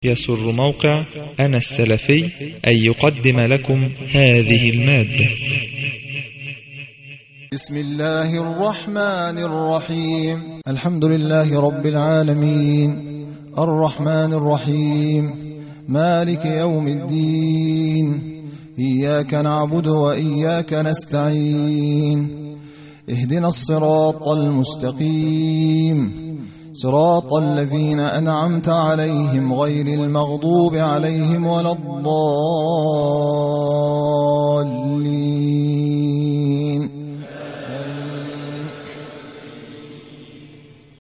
يسر موقع أنا السلفي أن يقدم لكم هذه المادة. بسم الله الرحمن الرحيم. الحمد لله رب العالمين الرحمن الرحيم مالك يوم الدين، إياك نعبد وإياك نستعين، اهدنا الصراط المستقيم، صراط الذين أنعمت عليهم غير المغضوب عليهم ولا الضالين.